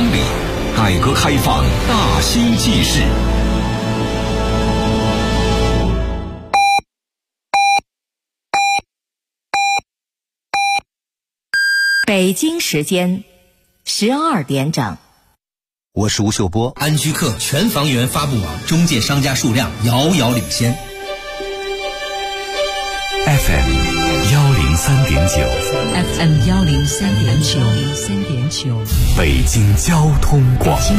里，改革开放大兴纪事。 北京时间12点整。 我是吴秀波。 安居客全房源发布网中介商家数量遥遥领先。 FM 103.9， 北京交通广播，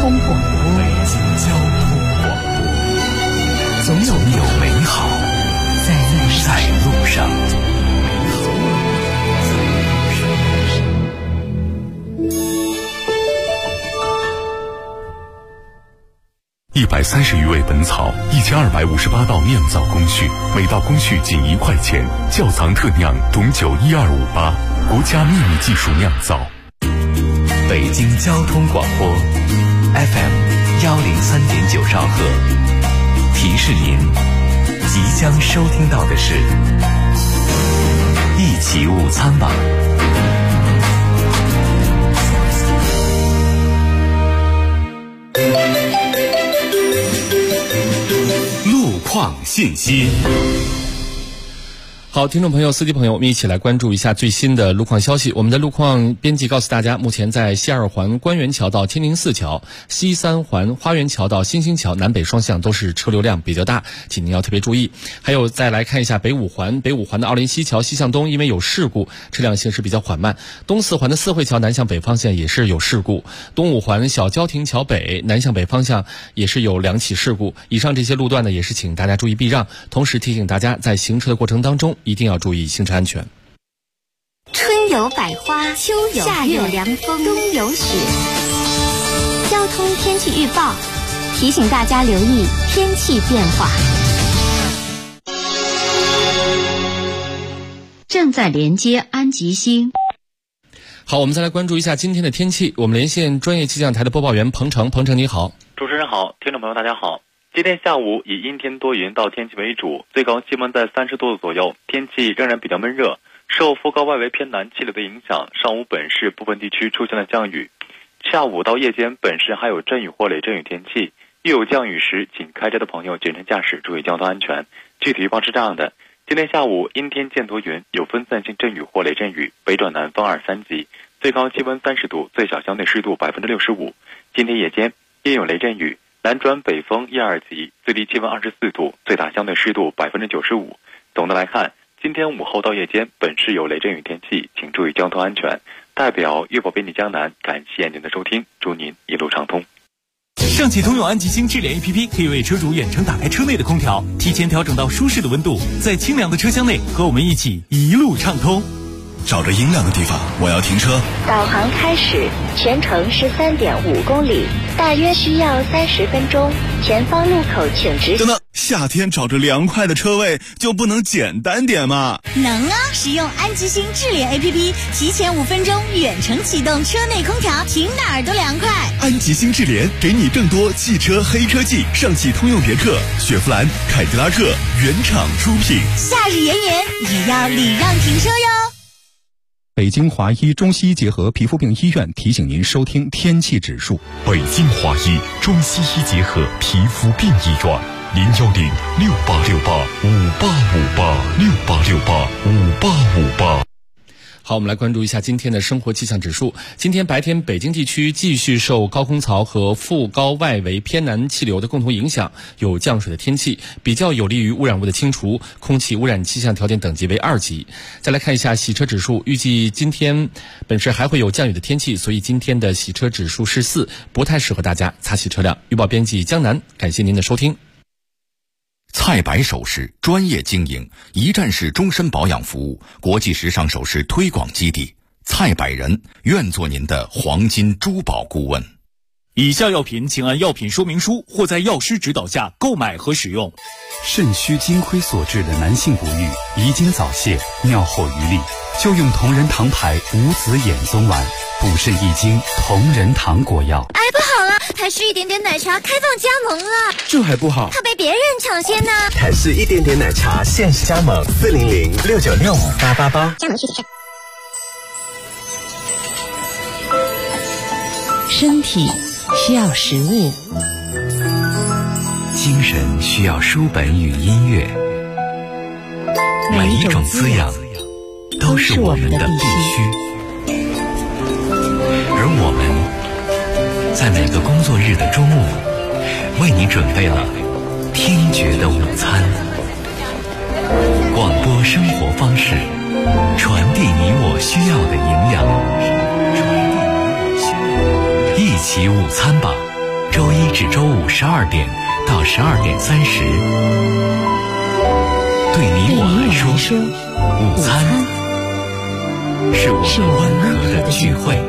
总有美好在路上。130余味本草，1258道酿造工序，每道工序仅1块钱。窖藏特酿种酒1258，国家秘密技术酿造。北京交通广播 FM 103.9兆赫，提示您即将收听到的是一起午餐吧。况信息。 好，听众朋友、司机朋友，我们一起来关注一下最新的路况消息。我们的路况编辑告诉大家，目前在西二环官园桥到天宁寺桥、西三环花园桥到新兴桥南北双向都是车流量比较大，请您要特别注意。还有再来看一下北五环的奥林西桥西向东，因为有事故，车辆行驶比较缓慢。东四环的四惠桥南向北方向也是有事故。东五环小交亭桥北南向北方向也是有2起事故。以上这些路段呢，也是请大家注意避让，同时提醒大家在行车的过程当中一定要注意行车安全。 春有百花，秋有夏有凉风，冬有雪。交通天气预报提醒大家留意天气变化。 正在连接安吉星。 好，我们再来关注一下今天的天气。我们连线专业气象台的播报员彭程。彭程你好。 主持人好，听众朋友大家好。今天下午以阴天多云到天气为主，最高气温在30多度左右，天气仍然比较闷热。受副高外围偏南气流的影响，上午本市部分地区出现了降雨。下午到夜间本市还有阵雨或雷阵雨天气，遇有降雨时，请开车的朋友谨慎驾驶，注意交通安全。具体预报是这样的：今天下午阴天见多云，有分散性阵雨或雷阵雨，北转南风2、3级，最高气温30度，最小相对湿度65%。今天夜间也有雷阵雨，南转北风1、2级，最低气温24度，最大相对湿度95%。总的来看，今天午后到夜间本市有雷阵雨天气，请注意交通安全。代表粤报编辑江南感谢您的收听，祝您一路畅通。 上汽通用安吉星智联 APP 可以为车主远程打开车内的空调，提前调整到舒适的温度，在清凉的车厢内和我们一起一路畅通。 找着阴凉的地方，我要停车。 导航开始，全程13.5公里，大约需要30分钟。前方路口请直行。 等等，夏天找着凉快的车位就不能简单点吗？ 能啊！使用安吉星智联 APP， 提前5分钟远程启动车内空调，停哪儿都凉快。 安吉星智联给你更多汽车黑科技，上汽通用别克、雪佛兰、凯迪拉克原厂出品。 夏日炎炎也要礼让停车哟。 北京华医中西医结合皮肤病医院提醒您收听天气指数。 北京华医中西医结合皮肤病医院，0106868585858，68685858。 好，我们来关注一下今天的生活气象指数。今天白天北京地区继续受高空槽和副高外围偏南气流的共同影响，有降水的天气，比较有利于污染物的清除，空气污染气象条件等级为2级。再来看一下洗车指数，预计今天本市还会有降雨的天气，所以今天的洗车指数是4，不太适合大家擦洗车辆。预报编辑江南，感谢您的收听。 蔡白首饰专业经营，一站式终身保养服务，国际时尚首饰推广基地。蔡百人愿做您的黄金珠宝顾问。 以下药品请按药品说明书或在药师指导下购买和使用。 肾虚金亏所致的男性不育、遗精早泄、尿后余力，就用同仁堂牌无籽眼松丸，补肾益精，同仁堂果药。 哎，不好了，台式一点点奶茶开放加盟了， 这还不好， 怕被别人抢先呢。 台式一点点奶茶限时加盟，40069658888， 加盟需谨慎。 身体需要食物， 精神需要书本与音乐，每一种滋养都是我们的必须。而我们在每个工作日的中午，为你准备了听觉的午餐。广播生活方式，传递你我需要的营养。一起午餐吧，周一至周五12点到12点30。对你我来说，午餐是我们温和的聚会。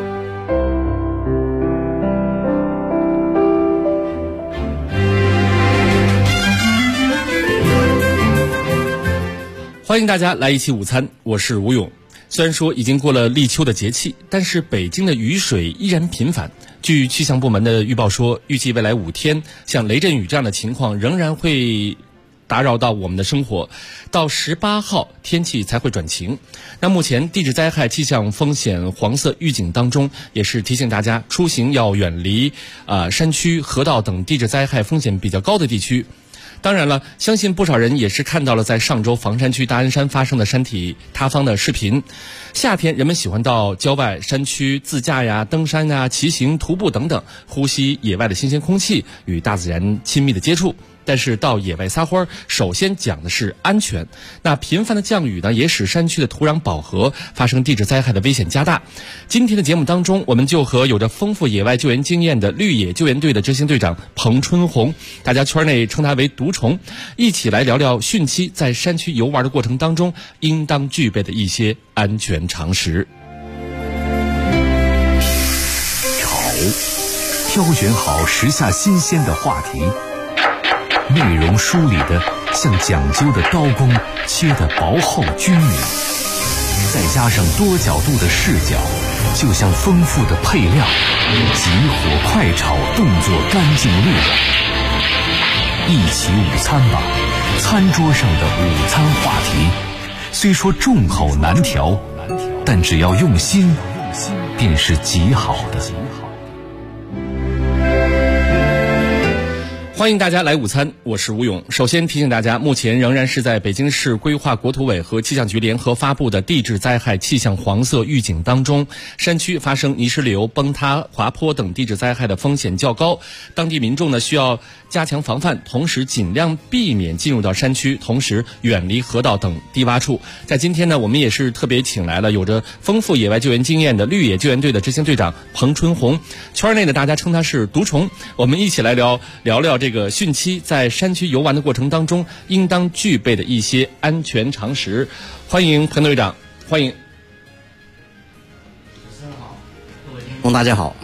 欢迎大家来一起午餐，我是吴勇。虽然说已经过了立秋的节气，但是北京的雨水依然频繁。据气象部门的预报说，预计未来5天，像雷阵雨这样的情况仍然会打扰到我们的生活，到18号天气才会转晴。那目前地质灾害气象风险黄色预警当中，也是提醒大家出行要远离山区、河道等地质灾害风险比较高的地区。当然了，相信不少人也是看到了在上周房山区大安山发生的山体塌方的视频。夏天人们喜欢到郊外山区自驾呀、登山呀、骑行、徒步等等，呼吸野外的新鲜空气，与大自然亲密的接触。但是到野外撒欢，首先讲的是安全。那频繁的降雨呢，也使山区的土壤饱和，发生地质灾害的危险加大。今天的节目当中，我们就和有着丰富野外救援经验的绿野救援队的执行队长彭春红，大家圈内称他为毒虫，一起来聊聊汛期在山区游玩的过程当中应当具备的一些安全常识。 挑选好时下新鲜的话题，内容梳理的像讲究的刀工，切得薄厚均匀，再加上多角度的视角，就像丰富的配料，急火快炒，动作干净利落。一起午餐吧，餐桌上的午餐话题虽说众口难调，但只要用心，便是极好的。 欢迎大家来午餐，我是吴勇。首先提醒大家，目前仍然是在北京市规划国土委和气象局联合发布的地质灾害气象黄色预警当中，山区发生泥石流、崩塌、滑坡等地质灾害的风险较高，当地民众呢需要加强防范，同时尽量避免进入到山区，同时远离河道等低洼处。在今天呢，我们也是特别请来了有着丰富野外救援经验的绿野救援队的执行队长彭春红，圈内的大家称他是毒虫。我们一起来聊聊这个汛期在山区游玩的过程当中应当具备的一些安全常识。欢迎彭队长，欢迎。 大家好。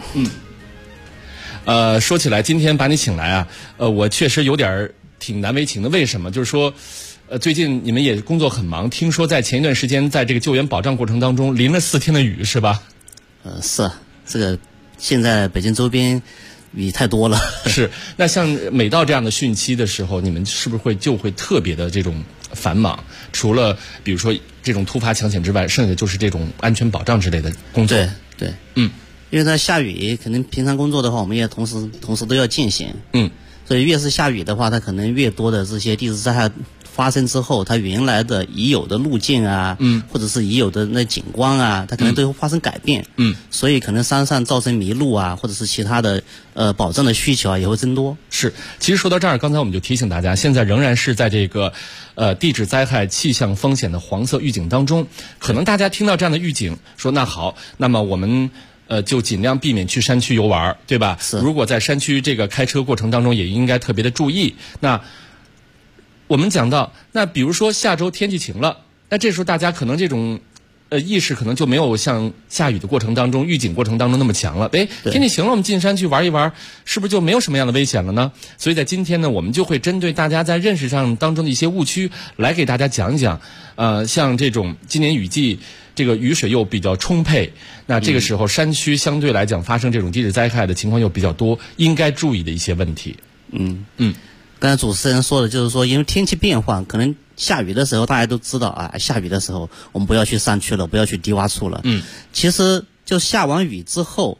说起来今天把你请来啊，我确实有点挺难为情的。为什么？就是说最近你们也工作很忙，听说在前一段时间在这个救援保障过程当中淋了4天的雨，是吧？ 是这个现在北京周边雨太多了。 是，那像每到这样的汛期的时候，你们是不是会特别的这种繁忙？除了比如说这种突发抢险之外，剩下的就是这种安全保障之类的工作。 对，因为它下雨，可能平常工作的话，我们也同时都要进行。所以越是下雨的话，它可能越多的这些地质灾害发生之后，它原来的已有的路径啊，或者是已有的那景观啊，它可能都会发生改变。所以可能山上造成迷路啊，或者是其他的保障的需求啊，也会增多。 是，其实说到这儿，刚才我们就提醒大家，现在仍然是在这个地质灾害气象风险的黄色预警当中。可能大家听到这样的预警，说那好，那么我们就尽量避免去山区游玩，对吧？如果在山区这个开车过程当中，也应该特别的注意。那我们讲到，那比如说下周天气晴了，那这时候大家可能这种意识可能就没有像下雨的过程当中、预警过程当中那么强了。天气晴了，我们进山去玩一玩，是不是就没有什么样的危险了呢？所以在今天呢，我们就会针对大家在认识上当中的一些误区，来给大家讲一讲。像这种今年雨季，这个雨水又比较充沛，那这个时候山区相对来讲发生这种地质灾害的情况又比较多，应该注意的一些问题。 刚才主持人说的就是说，因为天气变换，可能下雨的时候大家都知道啊，下雨的时候我们不要去山区了，不要去低洼处了。其实就下完雨之后，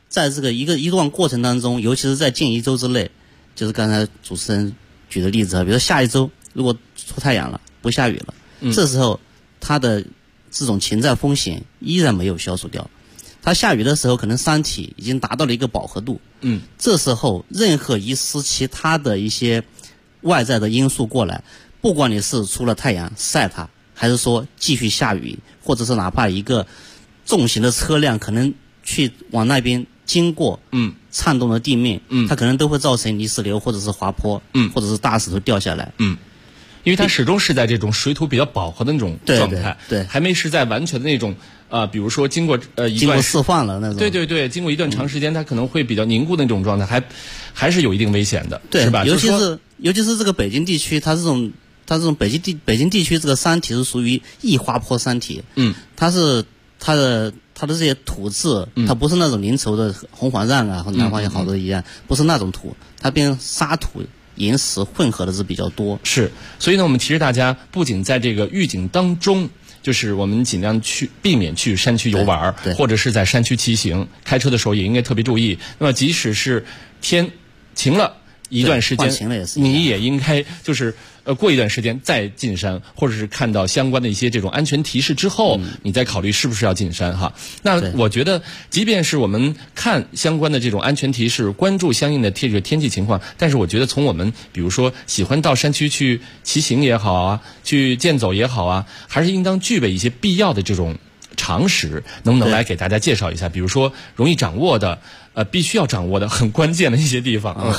在这个一段过程当中，尤其是在近1周之内，就是刚才主持人举的例子啊，比如说下1周如果出太阳了，不下雨了，这时候它的这种潜在风险依然没有消除掉。它下雨的时候，可能山体已经达到了一个饱和度，这时候任何一丝其他的一些外在的因素过来，不管你是出了太阳晒它，还是说继续下雨，或者是哪怕一个重型的车辆可能去往那边经过，颤动的地面，它可能都会造成泥石流或者是滑坡，或者是大石头掉下来， 因为它始终是在这种水土比较饱和的那种状态， 对， 还没是在完全的那种比如说经过一段释放了那种， 对，经过一段长时间，它可能会比较凝固的那种状态，还是有一定危险的， 对， 是吧？ 尤其是这个北京地区，它这种北京地区这个山体是属于易滑坡山体，它的这些土质，它不是那种粘稠的红黄蚻啊和南方有好多一样，不是那种土，它变沙土岩石混合的是比较多。 是，所以呢，我们提示大家，不仅在这个预警当中，就是我们尽量避免去山区游玩，或者是在山区骑行，开车的时候也应该特别注意。那么，即使是天晴了一段时间，你也应该就是过一段时间再进山，或者是看到相关的一些这种安全提示之后，你再考虑是不是要进山哈。那我觉得，即便是我们看相关的这种安全提示，关注相应的这个天气情况，但是我觉得从我们比如说喜欢到山区去骑行也好啊，去健走也好啊，还是应当具备一些必要的这种常识，能不能来给大家介绍一下？比如说容易掌握的，必须要掌握的很关键的一些地方，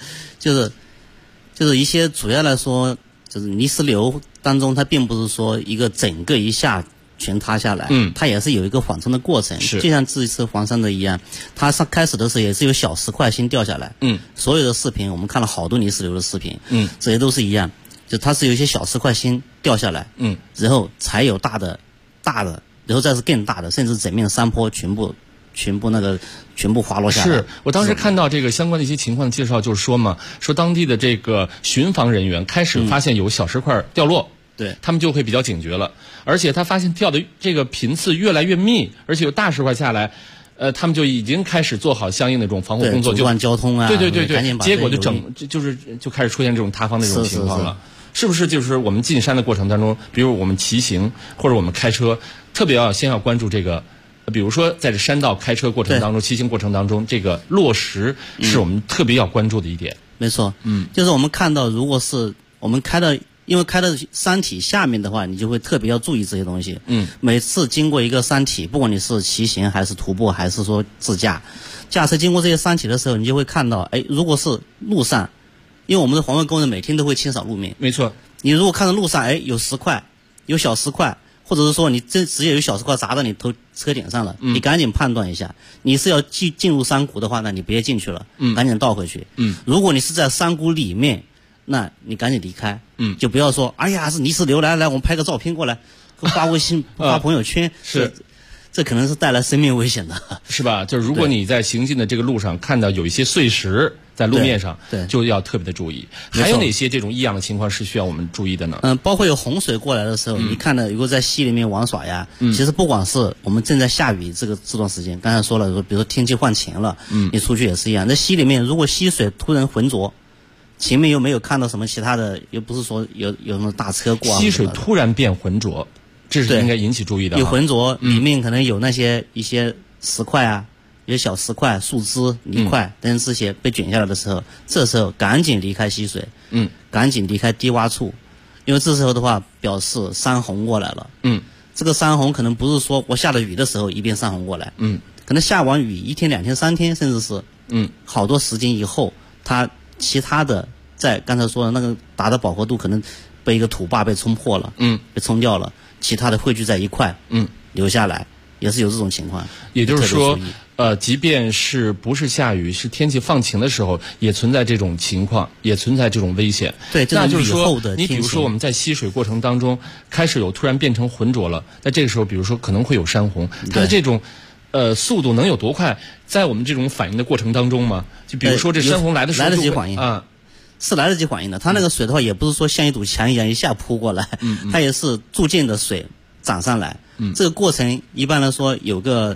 就是一些主要来说，就是泥石流当中，它并不是说一个整个一下全塌下来，它也是有一个缓冲的过程，就像这一次黄山的一样，它开始的时候也是有小石块先掉下来，所有的视频我们看了好多泥石流的视频，这些都是一样，就它是有一些小石块先掉下来，然后才有大的，然后再是更大的，甚至整面山坡全部滑落下来。 是我当时看到这个相关的一些情况介绍，就是说嘛，说当地的这个巡防人员开始发现有小石块掉落， 对， 他们就会比较警觉了，而且他发现掉的这个频次越来越密，而且有大石块下来，他们就已经开始做好相应的这种防护工作， 就阻断交通啊， 对，结果就开始出现这种塌方的这种情况了。是不是就是我们进山的过程当中，比如我们骑行或者我们开车，特别先要关注这个，比如说在这山道开车过程当中、骑行过程当中，这个落石是我们特别要关注的一点。 没错，就是我们看到，如果是我们因为开到山体下面的话，你就会特别要注意这些东西。每次经过一个山体，不管你是骑行还是徒步还是说自驾，驾车经过这些山体的时候，你就会看到，如果是路上。因为我们的环卫工人每天都会清扫路面， 没错。 你如果看到路上有石块，有小石块，或者是说你直接有小石块砸到你车顶上了，你赶紧判断一下，你是要进入山谷的话，那你别进去了，赶紧倒回去。如果你是在山谷里面，那你赶紧离开，就不要说，哎呀是泥石流，来我们拍个照片过来，发微信发朋友圈， 是。 这可能是带来生命危险的， 是吧？就是如果你在行进的这个路上看到有一些碎石在路面上， 对， 就要特别的注意。还有哪些这种异样的情况是需要我们注意的呢？ 包括有洪水过来的时候，你看到如果在溪里面玩耍呀，其实不管是我们正在下雨这段时间，刚才说了，比如说天气换晴了，你出去也是一样。在溪里面，如果溪水突然浑浊，前面又没有看到什么其他的，又不是说有什么大车过， 溪水突然变浑浊。这是应该引起注意的。 有浑浊，里面可能有一些石块啊，有小石块、树枝、泥块等这些被卷下来的时候，这时候赶紧离开溪水，赶紧离开低洼处，因为这时候的话表示山洪过来了。这个山洪可能不是说我下了雨的时候一边山洪过来，可能下完雨1天、2天、3天，甚至是好多时间以后，它其他的在刚才说的那个达到饱和度，可能被一个土坝被冲破了，被冲掉了。其他的汇聚在一块，留下来，也是有这种情况。 也就是说，即便是不是下雨，是天气放晴的时候，也存在这种情况，也存在这种危险。 对， 那就是说， 你比如说我们在吸水过程当中，开始突然变成浑浊了，在这个时候，比如说可能会有山洪，它的这种速度能有多快？在我们这种反应的过程当中吗？就比如说这山洪来的时候， 来得及反应啊。 是来得及反应的，它那个水的话，也不是说像一堵墙一样一下扑过来，它也是逐渐的水涨上来。这个过程一般来说有个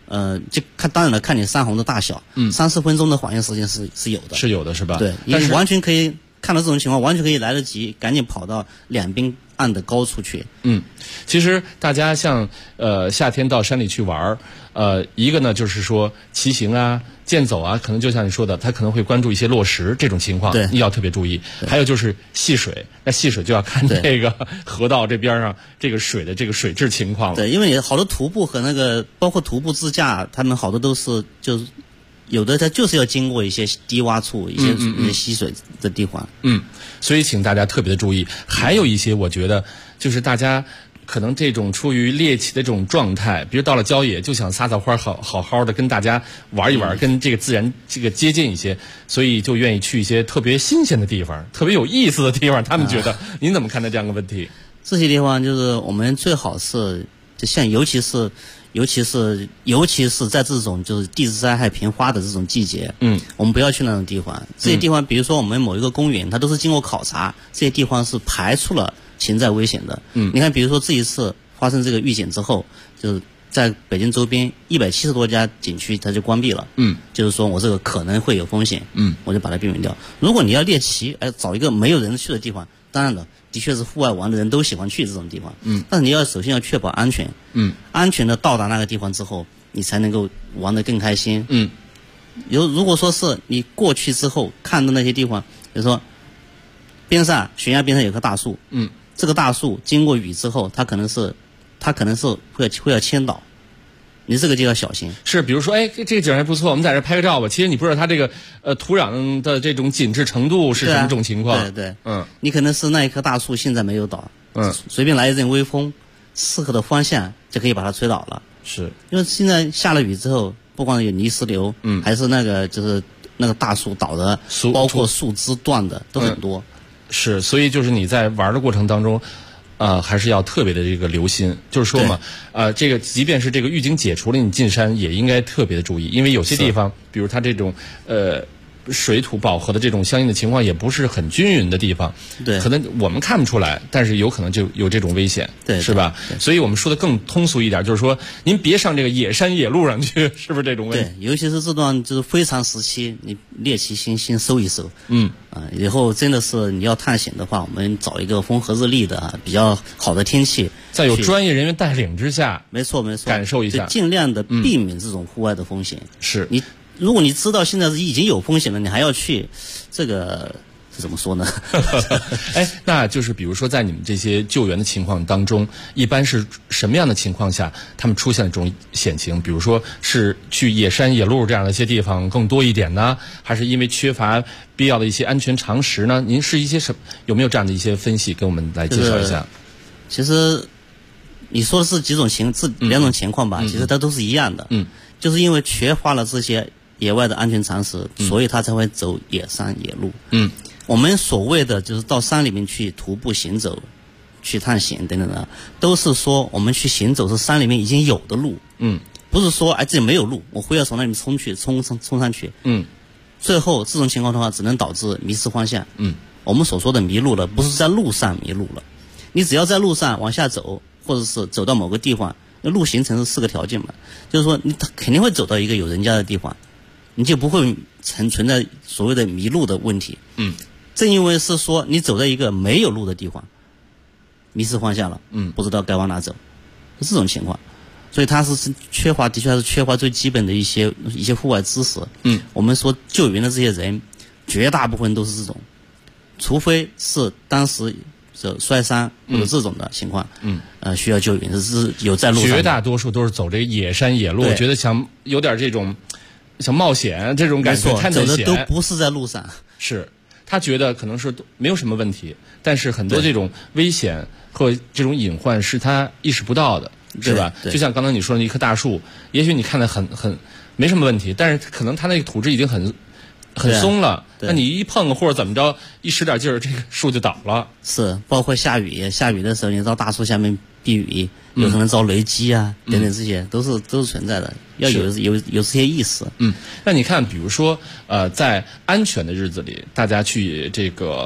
就当然了，看你山洪的大小，30分钟的缓冲时间是有的， 是有的，是吧？ 对，但是完全可以看到这种情况，完全可以来得及，赶紧跑到两边岸的高处去。 其实大家像夏天到山里去玩一个呢就是说骑行啊、健走啊，可能就像你说的，他可能会关注一些落石这种情况，你要特别注意。还有就是戏水，那戏水就要看这个河道这边上这个水的这个水质情况了。 对，因为好多徒步和那个包括徒步自驾，他们好多都是就是有的它就是要经过一些低洼处、一些溪水的地方。 所以请大家特别的注意。还有一些我觉得就是大家可能这种出于猎奇的这种状态，比如到了郊野就想撒撒欢，好好的跟大家玩一玩，跟这个自然这个接近一些，所以就愿意去一些特别新鲜的地方、特别有意思的地方。他们觉得，您怎么看待这样的问题？ 这些地方就是我们最好是就像尤其是在这种就是地质灾害频发的这种季节，我们不要去那种地方。这些地方，比如说我们某一个公园，它都是经过考察，这些地方是排除了潜在危险的。你看，比如说这一次发生这个预警之后，就是在北京周边170多家景区它就关闭了。就是说我这个可能会有风险，我就把它避免掉。如果你要猎奇，找一个没有人去的地方，当然了，的确是户外玩的人都喜欢去这种地方。但是你要首先要确保安全。安全的到达那个地方之后，你才能够玩得更开心。如果说是你过去之后看到那些地方，比如说悬崖边上有棵大树，这个大树经过雨之后，它可能是会要倾倒，你这个就要小心。 是，比如说，这个景还不错，我们在这拍个照吧。其实你不知道它这个土壤的这种紧致程度是什么种情况。 对，你可能是那一棵大树现在没有倒，随便来一阵微风，适合的方向就可以把它吹倒了。 是， 因为现在下了雨之后，不光有泥石流，还是那个就是那个大树倒的，包括树枝断的都很多。 是，所以就是你在玩的过程当中，还是要特别的这个留心。就是说嘛，这个即便是这个预警解除了，你进山也应该特别的注意，因为有些地方，比如它这种水土饱和的这种相应的情况也不是很均匀的地方，可能我们看不出来，但是有可能就有这种危险，是吧？所以我们说的更通俗一点，就是说您别上这个野山野路上去，是不是这种问题？ 对，尤其是这段就是非常时期，你猎奇心先收一收。以后真的是你要探险的话，我们找一个风和日丽的比较好的天气， 在有专业人员带领之下， 没错， 感受一下， 尽量的避免这种户外的风险。 是如果你知道现在是已经有风险了，你还要去，这个是怎么说呢？ 那就是比如说在你们这些救援的情况当中，一般是什么样的情况下他们出现这种险情？比如说是去野山野路这样的一些地方更多一点呢，还是因为缺乏必要的一些安全常识呢？您是一些有没有这样的一些分析，跟我们来介绍一下？ 其实你说的是两种情况吧，其实它都是一样的。就是因为缺乏了这些野外的安全常识，所以他才会走野山野路。我们所谓的就是到山里面去徒步行走、去探险等等的，都是说我们去行走是山里面已经有的路。不是说自己没有路，我非要从那里冲上去。最后这种情况的话，只能导致迷失方向。我们所说的迷路了，不是在路上迷路了，你只要在路上往下走，或者是走到某个地方，路形成是4个条件嘛，就是说你肯定会走到一个有人家的地方。你就不会存在所谓的迷路的问题。正因为是说你走在一个没有路的地方，迷失方向了，不知道该往哪走，是这种情况。所以它是的确还是缺乏最基本的一些户外知识。我们说救援的这些人，绝大部分都是这种，除非是当时摔伤或者这种的情况，需要救援，是有在路上。 绝大多数都是走这个野山野路，我觉得想有点这种。想冒险这种感觉， 走的都不是在路上。 是，他觉得可能是没有什么问题，但是很多这种危险和这种隐患是他意识不到的，是吧？就像刚才你说的一棵大树，也许你看的很没什么问题，但是可能它那个土质已经很松了，那你一碰或者怎么着，一使点劲儿，这个树就倒了。 是，包括下雨的时候，你到大树下面避雨，有可能遭雷击啊，等等，这些都是存在的，要有这些意识。 那你看，比如说在安全的日子里，大家去这个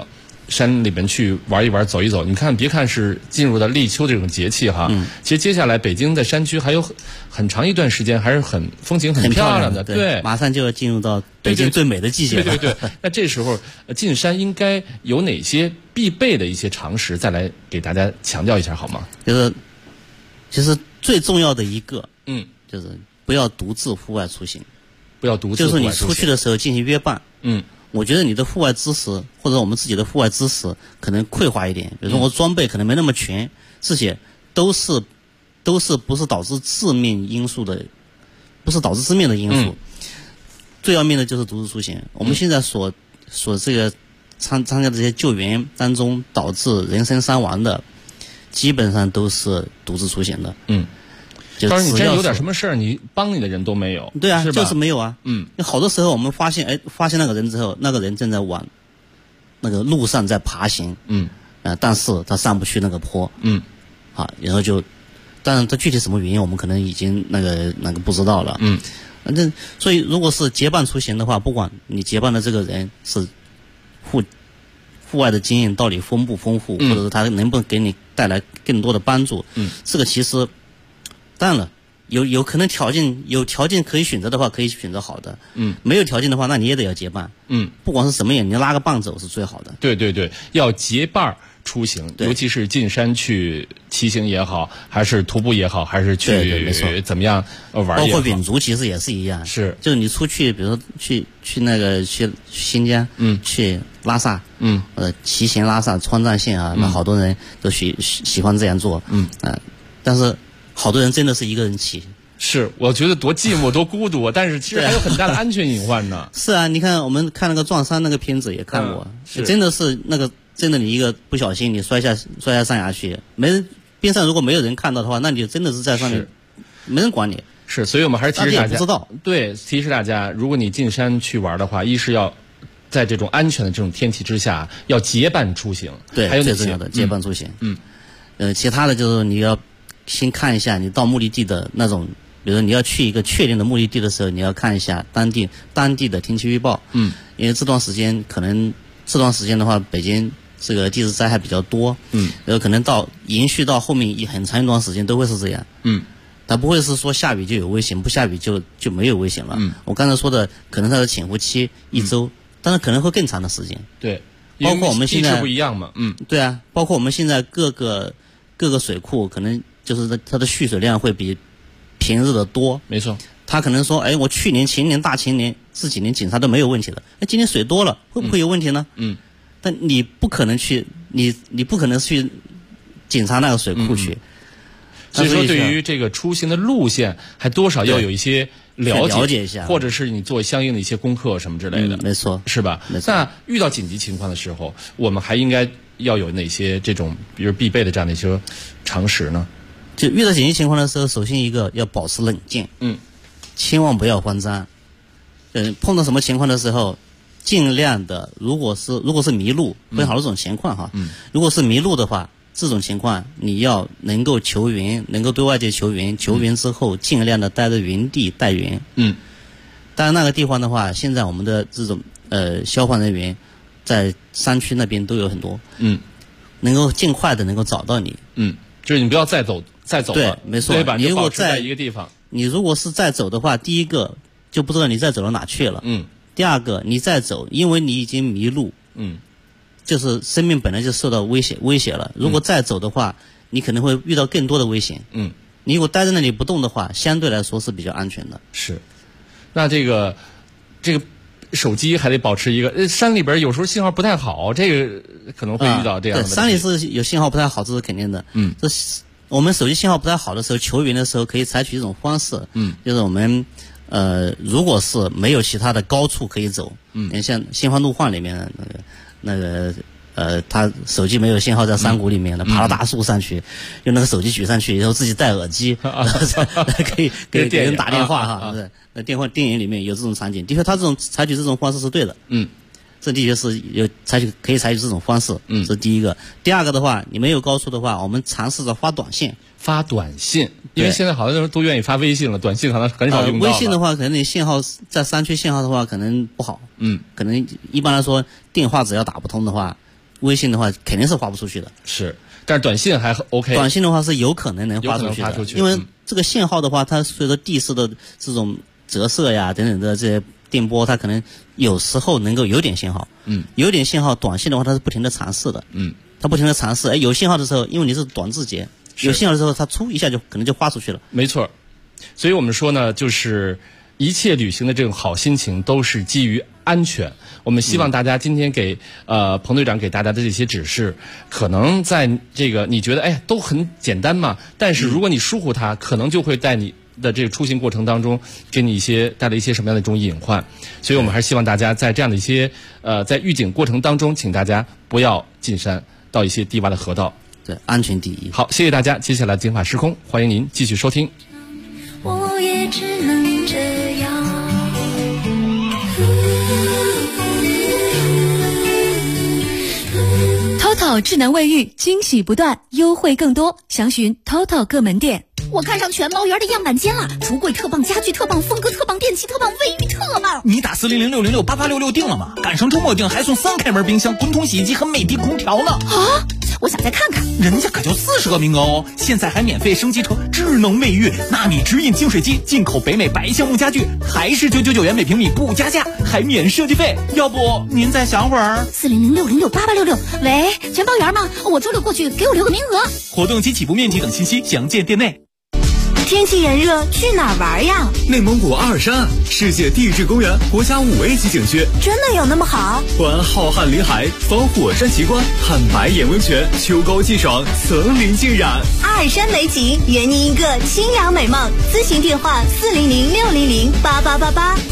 山里面去玩一玩、走一走。你看，别看是进入到立秋这种节气哈，其实接下来北京的山区还有很长一段时间还是风景很漂亮的。 对，马上就要进入到北京最美的季节了。 对。那这时候进山应该有哪些必备的一些常识，再来给大家强调一下好吗？ 其实最重要的一个，就是不要独自户外出行。 不要独自户外出行。 就是你出去的时候进行约伴。我觉得你的户外知识或者我们自己的户外知识可能匮乏一点，比如说我装备可能没那么全，这些都是不是导致致命因素的，不是导致致命的因素。最要命的就是独自出行。我们现在所这个参加这些救援当中导致人身伤亡的，基本上都是独自出行的。 当然，你真有点什么事儿，你帮你的人都没有。 对啊， 是就是没有啊。好多时候我们发现那个人之后，那个人正在往那个路上在爬行。但是他上不去那个坡。然后当然他具体什么原因，我们可能已经那个不知道了。反正所以如果是结伴出行的话，不管你结伴的这个人是户外的经验到底丰不丰富，或者是他能不能给你带来更多的帮助。这个其实。当然了，有可能有条件可以选择的话，可以选择好的。没有条件的话，那你也得要结伴。不管是什么原因，你拉个伴走是最好的。 对，要结伴出行，尤其是进山去骑行也好，还是徒步也好，还是去怎么样玩也好。 包括远足其实也是一样。 是， 就是你出去，比如说去新疆，去拉萨，骑行拉萨川藏线啊，那好多人都喜欢这样做。但是。好多人真的是一个人骑， 是我觉得多寂寞多孤独，但是其实还有很大的安全隐患呢。 是啊，你看我们看那个撞山那个片子也看过，真的是真的你一个不小心你摔下山崖去，边上如果没有人看到的话，那你就真的是在上面没人管你。 是，所以我们还是提示大家， 不知道。 对，提示大家，如果你进山去玩的话，一是要在这种安全的这种天气之下，要结伴出行。 对， 还有最重要的结伴出行。其他的就是你要。先看一下你到目的地的那种，比如说你要去一个确定的目的地的时候，你要看一下当地的天气预报。因为这段时间的话，北京这个地质灾害比较多。可能延续到后面很长一段时间都会是这样。它不会是说下雨就有危险，不下雨就没有危险了。我刚才说的可能它的潜伏期1周，但是可能会更长的时间。 对， 包括我们现在不一样嘛。 对啊，包括我们现在各个水库可能。就是它的蓄水量会比平日的多， 没错。 他可能说，我去年、前年、大前年这几年检查都没有问题的，今年水多了，会不会有问题呢？但你不可能去，你不可能去检查那个水库去。 所以说，对于这个出行的路线，还多少要有一些了解一下， 或者是你做相应的一些功课什么之类的。 没错， 是吧？那遇到紧急情况的时候，我们还应该要有哪些这种，比如必备的这样的一些常识呢？ 就遇到紧急情况的时候，首先一个要保持冷静，千万不要慌张。碰到什么情况的时候，尽量的，如果是迷路，分好多种情况哈。如果是迷路的话，这种情况你要能够求援，能够对外界求援，求援之后尽量的待在原地待援。当然那个地方的话，现在我们的这种消防人员在山区那边都有很多，能够尽快的能够找到你。 就是你不要再走了， 对，没错。 对吧？你如果在一个地方， 你如果是再走的话，第一个就不知道你再走到哪去了。第二个，你再走，因为你已经迷路，就是生命本来就受到威胁了。如果再走的话，你可能会遇到更多的危险。你如果待在那里不动的话，相对来说是比较安全的。 是。那这个手机还得保持一个，山里边有时候信号不太好，这个可能会遇到这样的。 对，山里是有信号不太好，这是肯定的。这我们手机信号不太好的时候，求援的时候可以采取一种方式，就是我们如果是没有其他的高处可以走，像心花怒放里面那个他手机没有信号在山谷里面的，爬到大树上去，用那个手机举上去，然后自己戴耳机，可以给人打电话哈。那电影里面有这种场景，的确他采取这种方式是对的。这的确是可以采取这种方式。这是第一个。第二个的话，你没有高处的话，我们尝试着发短信。因为现在好多人都愿意发微信了，短信可能很少用到。 微信的话，可能你信号在山区信号的话可能不好。可能一般来说电话只要打不通的话， 微信的话肯定是发不出去的。 是，但是短信还 OK。 短信的话是有可能能发出去的，因为这个信号的话，它随着地势的这种折射呀等等的这些电波，它可能有时候能够有点信号。有点信号，短信的话它是不停的尝试的。它不停的尝试，有信号的时候，因为你是短字节，有信号的时候，它一下就可能就发出去了。 没错，所以我们说呢，就是一切旅行的这种好心情都是基于安全。我们希望大家今天给彭队长给大家的这些指示，可能在这个你觉得都很简单嘛，但是如果你疏忽它，可能就会在你的这个出行过程当中给你带来一些什么样的一种隐患。所以我们还是希望大家在这样的一些在预警过程当中，请大家不要进山到一些低洼的河道。 对，安全第一。 好，谢谢大家。接下来金法时空，欢迎您继续收听。 我也只能这样。 TOTO 智能卫浴，惊喜不断，优惠更多，详询 TOTO 各门店。 我看上全包园的样板间了，橱柜特棒，家具特棒，风格特棒，电器特棒，卫浴特棒。 你打40060688866订了吗？赶上周末订还送3开门冰箱、滚筒洗衣机和美的空调呢。 啊！我想再看看。 人家可就40个名额哦，现在还免费升级成智能卫浴、纳米直饮净水机，进口北美白橡木家具，还是999元每平米不加价，还免设计费。要不您再想会儿 ？40060688866。喂，全包园吗？我周六过去，给我留个名额。 活动及起步面积等信息详见店内。 天气炎热，去哪儿玩呀？ 内蒙古阿尔山世界地质公园国家5A 级景区， 真的有那么好？ 环浩瀚林海，访火山奇观，看白眼温泉，秋高气爽，层林尽染。 阿尔山美景，圆你一个清凉美梦。咨询电话40060008888。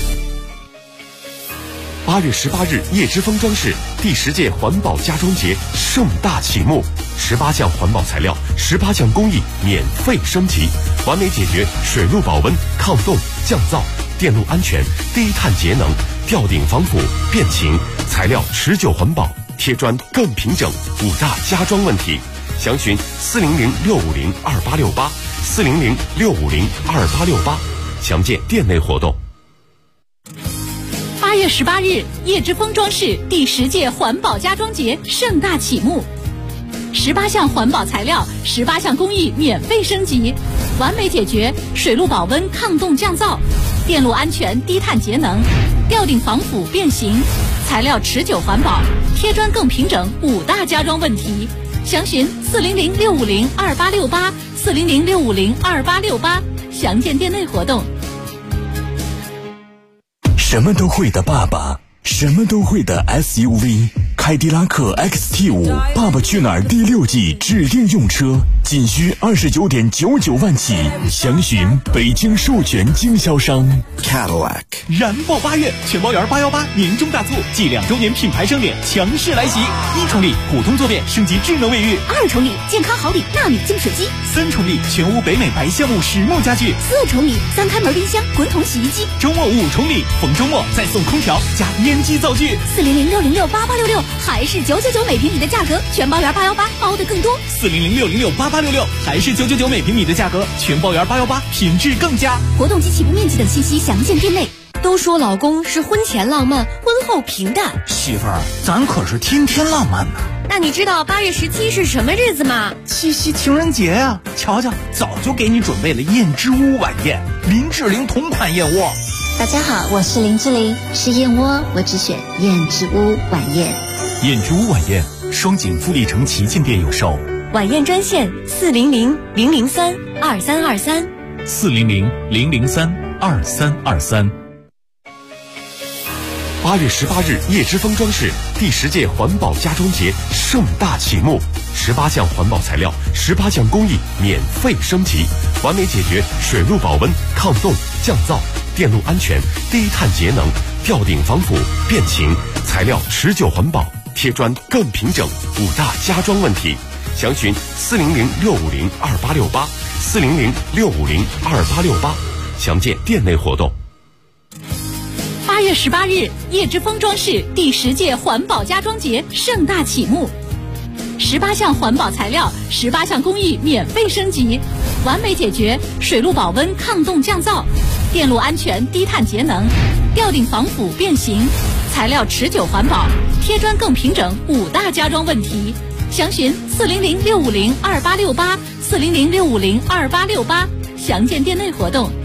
8月18日，叶之峰装饰第10届环保家装节盛大启幕，18项环保材料，18项工艺免费升级，完美解决水路保温、抗冻、降噪、电路安全、低碳节能、吊顶防腐、变形，材料持久环保，贴砖更平整，5大家装问题。详询40065028868，40065028868，详见店内活动。 8月18日，叶之峰装饰第10届环保家装节盛大启幕，18项环保材料，18项工艺免费升级，完美解决水路保温、抗冻降噪、电路安全、低碳节能、吊顶防腐变形，材料持久环保，贴砖更平整，5大家装问题。详询40065028868，40065028868，详见店内活动。 什么都会的爸爸，什么都会的 SUV， 凯迪拉克 XT5 爸爸去哪儿第6季指定用车，仅需29.99万起，详询北京授权经销商 Cadillac。 燃爆8月，全包园818年终大促暨2周年品牌盛典强势来袭！1重力普通坐便升级智能卫浴 ，2重力健康好礼纳米净水机 ，3重力全屋北美白橡木实木家具 ，4重力3开门冰箱、滚筒洗衣机。 周末5重力，逢周末再送空调加烟机灶具。 40060688866，还是999每平米的价格，全包园818包的更多。 40060688866，还是999每平米的价格，全包园818品质更佳。 活动及起步面积等信息详见店内。 都说老公是婚前浪漫，婚后平淡。 媳妇儿，咱可是天天浪漫呢。 那你知道8月17是什么日子吗？ 七夕情人节呀！瞧瞧，早就给你准备了燕之屋晚宴，林志玲同款燕窝。 大家好，我是林志玲，吃燕窝我只选燕之屋晚宴。 燕之屋晚宴，双井富力城旗舰店有售。 晚宴专线400-003-2323。 400-003-2323。 8月18日，叶之峰装饰第10届环保家装节盛大启幕，18项环保材料，18项工艺免费升级，完美解决水路保温、抗冻、降噪、电路安全、低碳节能、吊顶防腐、变形，材料持久环保，贴砖更平整，5大家装问题。详询400-650-2868，400-650-2868，详见店内活动。 8月18日，叶之峰装饰第10届环保家装节盛大启幕，18项环保材料，18项工艺免费升级，完美解决水路保温、抗冻降噪、电路安全、低碳节能、吊顶防腐变形， 材料持久环保，贴砖更平整，5大家装问题。详询400-650-2868，400-650-2868，详见店内活动。